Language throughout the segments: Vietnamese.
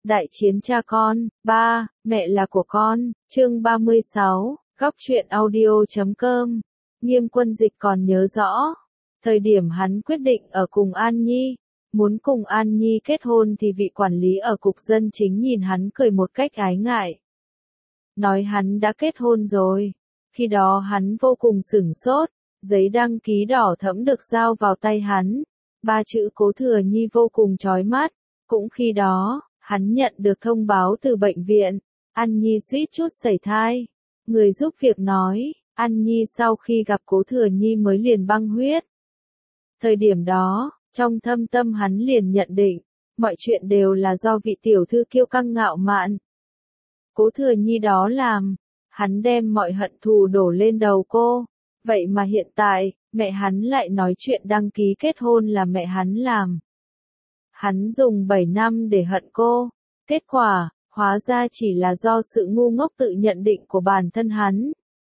Đại chiến cha con, ba, mẹ là của con, chương 36, góc truyện audio.com. Nghiêm Quân Dịch còn nhớ rõ, thời điểm hắn quyết định ở cùng An Nhi, muốn cùng An Nhi kết hôn thì vị quản lý ở cục dân chính nhìn hắn cười một cách ái ngại. Nói hắn đã kết hôn rồi, khi đó hắn vô cùng sửng sốt, giấy đăng ký đỏ thẫm được giao vào tay hắn, ba chữ Cố Thừa Nhi vô cùng chói mắt, cũng khi đó, hắn nhận được thông báo từ bệnh viện, An Nhi suýt chút sẩy thai. Người giúp việc nói, An Nhi sau khi gặp Cố Thừa Nhi mới liền băng huyết. Thời điểm đó, trong thâm tâm hắn liền nhận định, mọi chuyện đều là do vị tiểu thư kiêu căng ngạo mạn. Cố Thừa Nhi đó làm, hắn đem mọi hận thù đổ lên đầu cô, vậy mà hiện tại, mẹ hắn lại nói chuyện đăng ký kết hôn là mẹ hắn làm. Hắn dùng 7 năm để hận cô, kết quả, hóa ra chỉ là do sự ngu ngốc tự nhận định của bản thân hắn.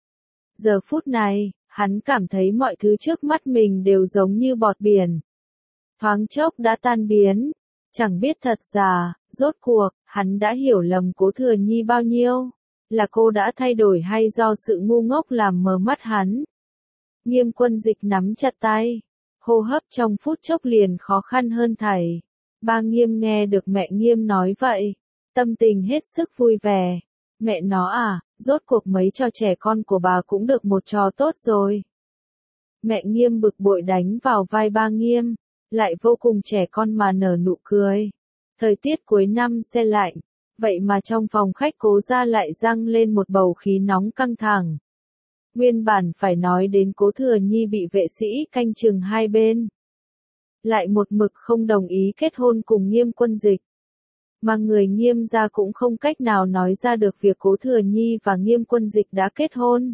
Giờ phút này, hắn cảm thấy mọi thứ trước mắt mình đều giống như bọt biển. Thoáng chốc đã tan biến, chẳng biết thật ra, rốt cuộc, hắn đã hiểu lầm Cố Thừa Nhi bao nhiêu, là cô đã thay đổi hay do sự ngu ngốc làm mờ mắt hắn. Nghiêm Quân Dịch nắm chặt tay, hô hấp trong phút chốc liền khó khăn hơn thảy. Ba Nghiêm nghe được mẹ Nghiêm nói vậy, tâm tình hết sức vui vẻ. Mẹ nó à, rốt cuộc mấy trò trẻ con của bà cũng được một trò tốt rồi. Mẹ Nghiêm bực bội đánh vào vai ba Nghiêm, lại vô cùng trẻ con mà nở nụ cười. Thời tiết cuối năm se lạnh, vậy mà trong phòng khách Cố gia lại dâng lên một bầu khí nóng căng thẳng. Nguyên bản phải nói đến Cố Thừa Nhi bị vệ sĩ canh chừng hai bên, lại một mực không đồng ý kết hôn cùng Nghiêm Quân Dịch. Mà người Nghiêm gia cũng không cách nào nói ra được việc Cố Thừa Nhi và Nghiêm Quân Dịch đã kết hôn.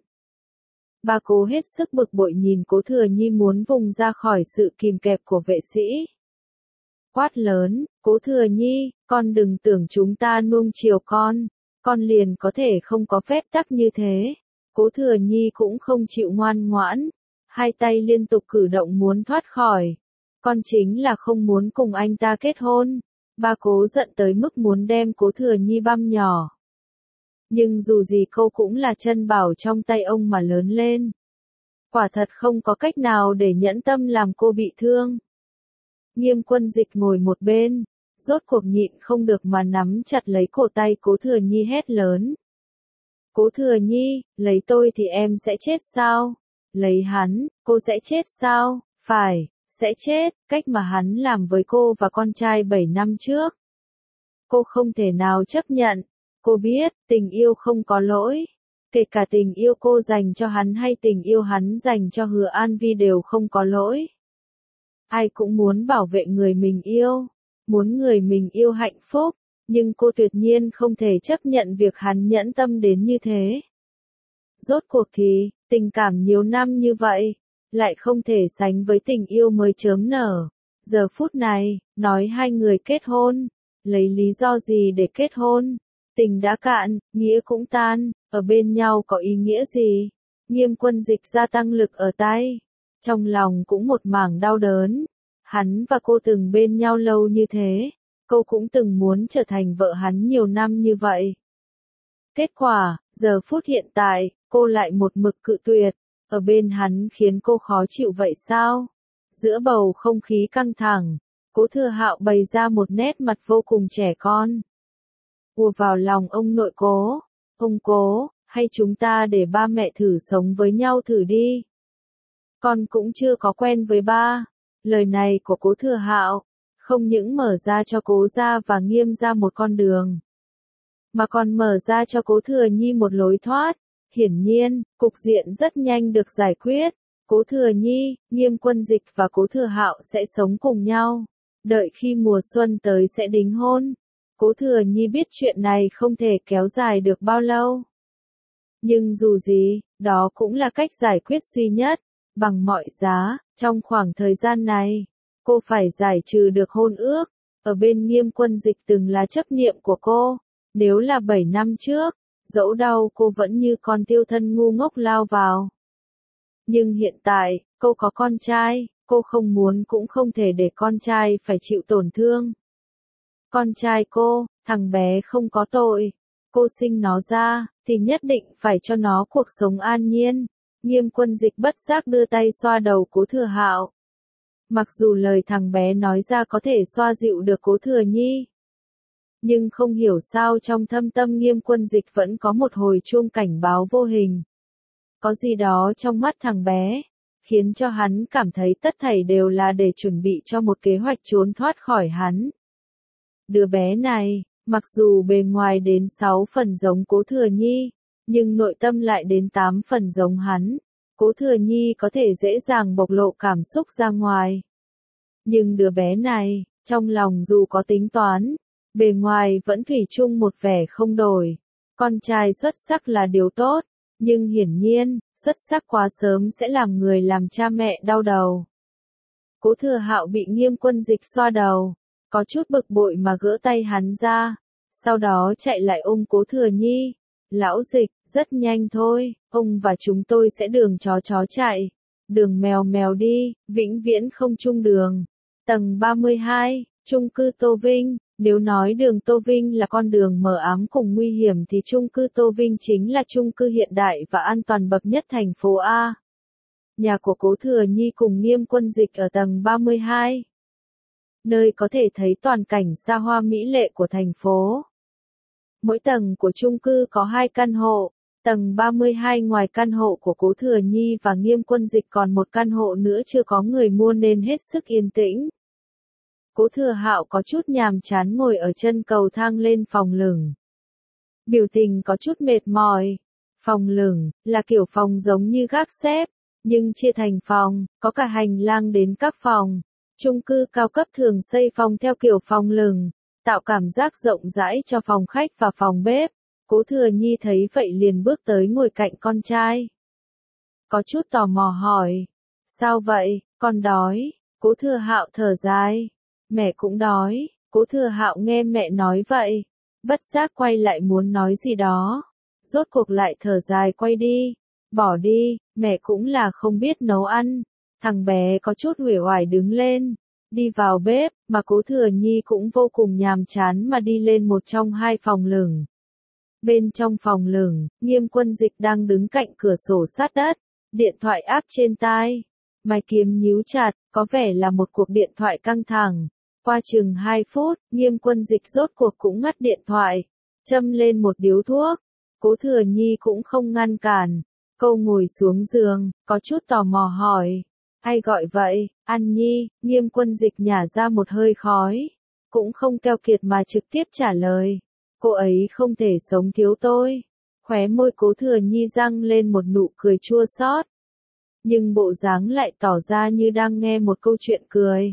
Bà Cố hết sức bực bội nhìn Cố Thừa Nhi muốn vùng ra khỏi sự kìm kẹp của vệ sĩ. Quát lớn, Cố Thừa Nhi, con đừng tưởng chúng ta nuông chiều con liền có thể không có phép tắc như thế. Cố Thừa Nhi cũng không chịu ngoan ngoãn, hai tay liên tục cử động muốn thoát khỏi. Con chính là không muốn cùng anh ta kết hôn. Ba Cố giận tới mức muốn đem Cố Thừa Nhi băm nhỏ. Nhưng dù gì cô cũng là chân bảo trong tay ông mà lớn lên. Quả thật không có cách nào để nhẫn tâm làm cô bị thương. Nghiêm Quân Dịch ngồi một bên, rốt cuộc nhịn không được mà nắm chặt lấy cổ tay Cố Thừa Nhi hét lớn. Cố Thừa Nhi, lấy tôi thì em sẽ chết sao? Lấy hắn, cô sẽ chết sao? Phải, sẽ chết, cách mà hắn làm với cô và con trai 7 năm trước. Cô không thể nào chấp nhận. Cô biết, tình yêu không có lỗi. Kể cả tình yêu cô dành cho hắn hay tình yêu hắn dành cho Hứa An Vi đều không có lỗi. Ai cũng muốn bảo vệ người mình yêu, muốn người mình yêu hạnh phúc, nhưng cô tuyệt nhiên không thể chấp nhận việc hắn nhẫn tâm đến như thế. Rốt cuộc thì, tình cảm nhiều năm như vậy, lại không thể sánh với tình yêu mới chớm nở. Giờ phút này, nói hai người kết hôn, lấy lý do gì để kết hôn? Tình đã cạn, nghĩa cũng tan, ở bên nhau có ý nghĩa gì? Nghiêm Quân Dịch gia tăng lực ở tay, trong lòng cũng một mảng đau đớn. Hắn và cô từng bên nhau lâu như thế, cô cũng từng muốn trở thành vợ hắn nhiều năm như vậy. Kết quả, giờ phút hiện tại, cô lại một mực cự tuyệt, ở bên hắn khiến cô khó chịu vậy sao? Giữa bầu không khí căng thẳng, Cố Thừa Hạo bày ra một nét mặt vô cùng trẻ con. Ùa vào lòng ông nội Cố, ông Cố, hay chúng ta để ba mẹ thử sống với nhau thử đi. Con cũng chưa có quen với ba. Lời này của Cố Thừa Hạo, không những mở ra cho Cố gia và Nghiêm gia một con đường, mà còn mở ra cho Cố Thừa Nhi một lối thoát. Hiển nhiên, cục diện rất nhanh được giải quyết. Cố Thừa Nhi, Nghiêm Quân Dịch và Cố Thừa Hạo sẽ sống cùng nhau. Đợi khi mùa xuân tới sẽ đính hôn. Cố Thừa Nhi biết chuyện này không thể kéo dài được bao lâu. Nhưng dù gì, đó cũng là cách giải quyết duy nhất. Bằng mọi giá, trong khoảng thời gian này, cô phải giải trừ được hôn ước. Ở bên Nghiêm Quân Dịch từng là chấp niệm của cô. Nếu là 7 năm trước, dẫu đau cô vẫn như con tiêu thân ngu ngốc lao vào. Nhưng hiện tại, cô có con trai, cô không muốn cũng không thể để con trai phải chịu tổn thương. Con trai cô, thằng bé không có tội. Cô sinh nó ra, thì nhất định phải cho nó cuộc sống an nhiên. Nghiêm Quân Dịch bất giác đưa tay xoa đầu Cố Thừa Hạo. Mặc dù lời thằng bé nói ra có thể xoa dịu được Cố Thừa Nhi, nhưng không hiểu sao trong thâm tâm Nghiêm Quân Dịch vẫn có một hồi chuông cảnh báo vô hình. Có gì đó trong mắt thằng bé, khiến cho hắn cảm thấy tất thảy đều là để chuẩn bị cho một kế hoạch trốn thoát khỏi hắn. Đứa bé này, mặc dù bề ngoài đến 6 phần giống Cố Thừa Nhi, nhưng nội tâm lại đến 8 phần giống hắn. Cố Thừa Nhi có thể dễ dàng bộc lộ cảm xúc ra ngoài. Nhưng đứa bé này, trong lòng dù có tính toán, bề ngoài vẫn thủy chung một vẻ không đổi. Con trai xuất sắc là điều tốt, nhưng hiển nhiên, xuất sắc quá sớm sẽ làm người làm cha mẹ đau đầu. Cố Thừa Hạo bị Nghiêm Quân Dịch xoa đầu, có chút bực bội mà gỡ tay hắn ra, sau đó chạy lại ôm Cố Thừa Nhi. Lão Dịch, rất nhanh thôi, ông và chúng tôi sẽ đường chó chạy, đường mèo mèo đi, vĩnh viễn không chung đường. Tầng 32, chung cư Tô Vinh. Nếu nói đường Tô Vinh là con đường mờ ám cùng nguy hiểm thì chung cư Tô Vinh chính là chung cư hiện đại và an toàn bậc nhất thành phố A. Nhà của Cố Thừa Nhi cùng Nghiêm Quân Dịch ở tầng 32, nơi có thể thấy toàn cảnh xa hoa mỹ lệ của thành phố. Mỗi tầng của chung cư có 2 căn hộ, tầng 32 ngoài căn hộ của Cố Thừa Nhi và Nghiêm Quân Dịch còn một căn hộ nữa chưa có người mua nên hết sức yên tĩnh. Cố Thừa Hạo có chút nhàm chán ngồi ở chân cầu thang lên phòng lửng. Biểu tình có chút mệt mỏi. Phòng lửng là kiểu phòng giống như gác xếp, nhưng chia thành phòng, có cả hành lang đến các phòng. Chung cư cao cấp thường xây phòng theo kiểu phòng lửng, tạo cảm giác rộng rãi cho phòng khách và phòng bếp. Cố Thừa Nhi thấy vậy liền bước tới ngồi cạnh con trai. Có chút tò mò hỏi, sao vậy, con đói? Cố Thừa Hạo thở dài, mẹ cũng đói. Cố Thừa Hạo nghe mẹ nói vậy, bất giác quay lại muốn nói gì đó, rốt cuộc lại thở dài quay đi. Bỏ đi, mẹ cũng là không biết nấu ăn. Thằng bé có chút uể oải đứng lên, đi vào bếp, mà Cố Thừa Nhi cũng vô cùng nhàm chán mà đi lên một trong 2 phòng lửng. Bên trong phòng lửng, Nghiêm Quân Dịch đang đứng cạnh cửa sổ sát đất, điện thoại áp trên tai, mày kiếm nhíu chặt, có vẻ là một cuộc điện thoại căng thẳng. Qua chừng 2 phút, Nghiêm Quân Dịch rốt cuộc cũng ngắt điện thoại, châm lên một điếu thuốc. Cố Thừa Nhi cũng không ngăn cản, cô ngồi xuống giường, có chút tò mò hỏi, ai gọi vậy? An Nhi. Nghiêm Quân Dịch nhả ra một hơi khói, cũng không keo kiệt mà trực tiếp trả lời, cô ấy không thể sống thiếu tôi. Khóe môi Cố Thừa Nhi răng lên một nụ cười chua xót, nhưng bộ dáng lại tỏ ra như đang nghe một câu chuyện cười.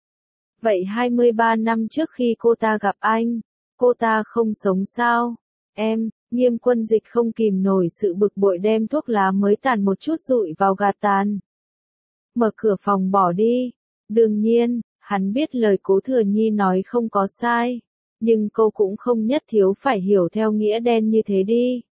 Vậy 23 năm trước khi cô ta gặp anh, cô ta không sống sao? Em, Nghiêm Quân Dịch không kìm nổi sự bực bội đem thuốc lá mới tàn một chút rụi vào gạt tàn. Mở cửa phòng bỏ đi. Đương nhiên, hắn biết lời Cố Thừa Nhi nói không có sai, nhưng cô cũng không nhất thiếu phải hiểu theo nghĩa đen như thế đi.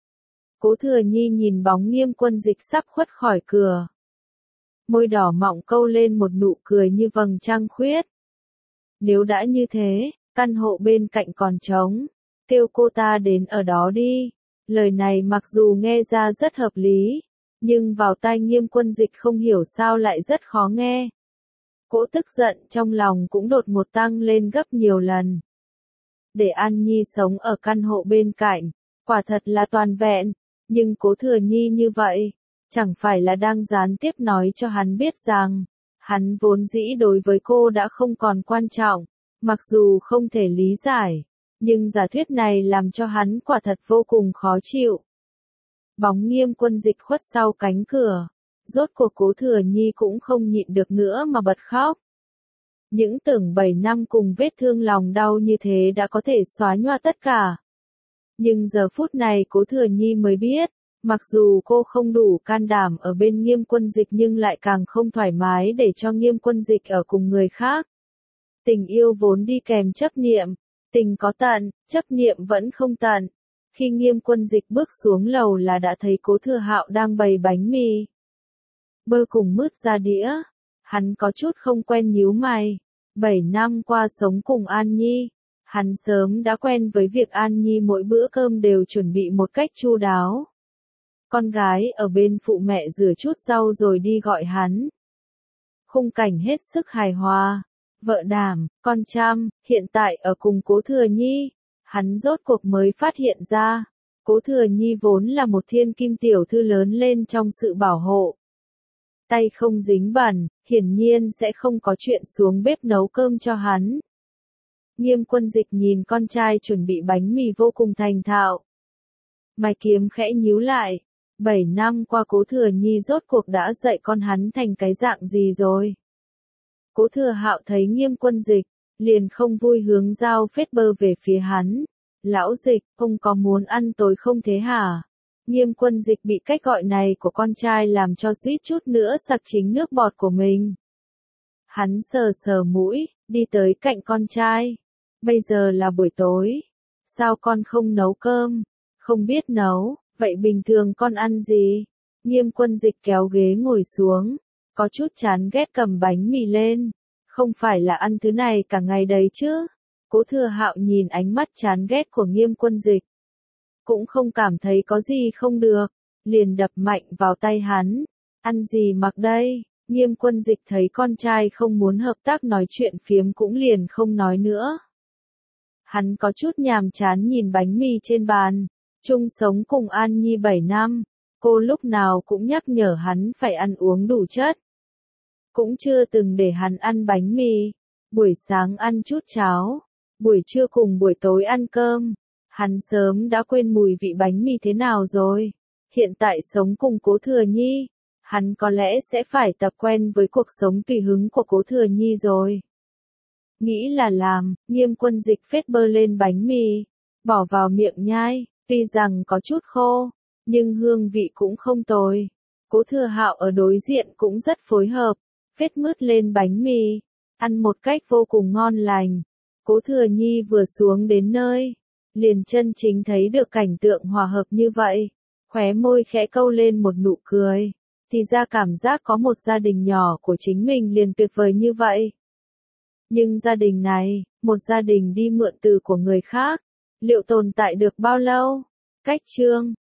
Cố Thừa Nhi nhìn bóng Nghiêm Quân Dịch sắp khuất khỏi cửa. Môi đỏ mọng câu lên một nụ cười như vầng trăng khuyết. Nếu đã như thế, căn hộ bên cạnh còn trống, kêu cô ta đến ở đó đi. Lời này mặc dù nghe ra rất hợp lý, nhưng vào tai Nghiêm Quân Dịch không hiểu sao lại rất khó nghe. Cỗ tức giận trong lòng cũng đột ngột tăng lên gấp nhiều lần. Để An Nhi sống ở căn hộ bên cạnh, quả thật là toàn vẹn, nhưng Cố Thừa Nhi như vậy, chẳng phải là đang gián tiếp nói cho hắn biết rằng, hắn vốn dĩ đối với cô đã không còn quan trọng, mặc dù không thể lý giải, nhưng giả thuyết này làm cho hắn quả thật vô cùng khó chịu. Bóng Nghiêm Quân Dịch khuất sau cánh cửa, rốt cuộc Cố Thừa Nhi cũng không nhịn được nữa mà bật khóc. Những tưởng 7 năm cùng vết thương lòng đau như thế đã có thể xóa nhòa tất cả. Nhưng giờ phút này Cố Thừa Nhi mới biết, mặc dù cô không đủ can đảm ở bên Nghiêm Quân Dịch nhưng lại càng không thoải mái để cho Nghiêm Quân Dịch ở cùng người khác. Tình yêu vốn đi kèm chấp niệm, tình có tận, chấp niệm vẫn không tận. Khi Nghiêm Quân Dịch bước xuống lầu là đã thấy Cố Thừa Hạo đang bày bánh mì, bơ cùng mứt ra đĩa. Hắn có chút không quen nhíu mày. 7 năm qua sống cùng An Nhi, Hắn sớm đã quen với việc An Nhi mỗi bữa cơm đều chuẩn bị một cách chu đáo. Con gái ở bên phụ mẹ rửa chút rau rồi đi gọi hắn. Khung cảnh hết sức hài hòa. Vợ Đảm, con Trâm, hiện tại ở cùng Cố Thừa Nhi. Hắn rốt cuộc mới phát hiện ra, Cố Thừa Nhi vốn là một thiên kim tiểu thư lớn lên trong sự bảo hộ. Tay không dính bẩn, hiển nhiên sẽ không có chuyện xuống bếp nấu cơm cho hắn. Nghiêm Quân Dịch nhìn con trai chuẩn bị bánh mì vô cùng thành thạo. Mày kiếm khẽ nhíu lại. 7 năm qua Cố Thừa Nhi rốt cuộc đã dạy con hắn thành cái dạng gì rồi? Cố Thừa Hạo thấy Nghiêm Quân Dịch, liền không vui hướng dao phết bơ về phía hắn. Lão Dịch, ông có muốn ăn tối không thế hả? Nghiêm Quân Dịch bị cách gọi này của con trai làm cho suýt chút nữa sặc chính nước bọt của mình. Hắn sờ sờ mũi, đi tới cạnh con trai. Bây giờ là buổi tối. Sao con không nấu cơm? Không biết nấu, vậy bình thường con ăn gì? Nghiêm Quân Dịch kéo ghế ngồi xuống, có chút chán ghét cầm bánh mì lên. Không phải là ăn thứ này cả ngày đấy chứ? Cố Thừa Hạo nhìn ánh mắt chán ghét của Nghiêm Quân Dịch. Cũng không cảm thấy có gì không được, liền đập mạnh vào tay hắn. Ăn gì mặc đây? Nghiêm Quân Dịch thấy con trai không muốn hợp tác nói chuyện phiếm cũng liền không nói nữa. Hắn có chút nhàm chán nhìn bánh mì trên bàn. Chung sống cùng An Nhi 7 năm, cô lúc nào cũng nhắc nhở hắn phải ăn uống đủ chất. Cũng chưa từng để hắn ăn bánh mì. Buổi sáng ăn chút cháo, buổi trưa cùng buổi tối ăn cơm. Hắn sớm đã quên mùi vị bánh mì thế nào rồi. Hiện tại sống cùng Cố Thừa Nhi, hắn có lẽ sẽ phải tập quen với cuộc sống tùy hứng của Cố Thừa Nhi rồi. Nghĩ là làm, Nghiêm Quân Dịch phết bơ lên bánh mì, bỏ vào miệng nhai, tuy rằng có chút khô, nhưng hương vị cũng không tồi. Cố Thừa Hạo ở đối diện cũng rất phối hợp, phết mứt lên bánh mì, ăn một cách vô cùng ngon lành. Cố Thừa Nhi vừa xuống đến nơi, liền chân chính thấy được cảnh tượng hòa hợp như vậy, khóe môi khẽ câu lên một nụ cười, thì ra cảm giác có một gia đình nhỏ của chính mình liền tuyệt vời như vậy. Nhưng gia đình này, một gia đình đi mượn từ của người khác, liệu tồn tại được bao lâu? Cách chương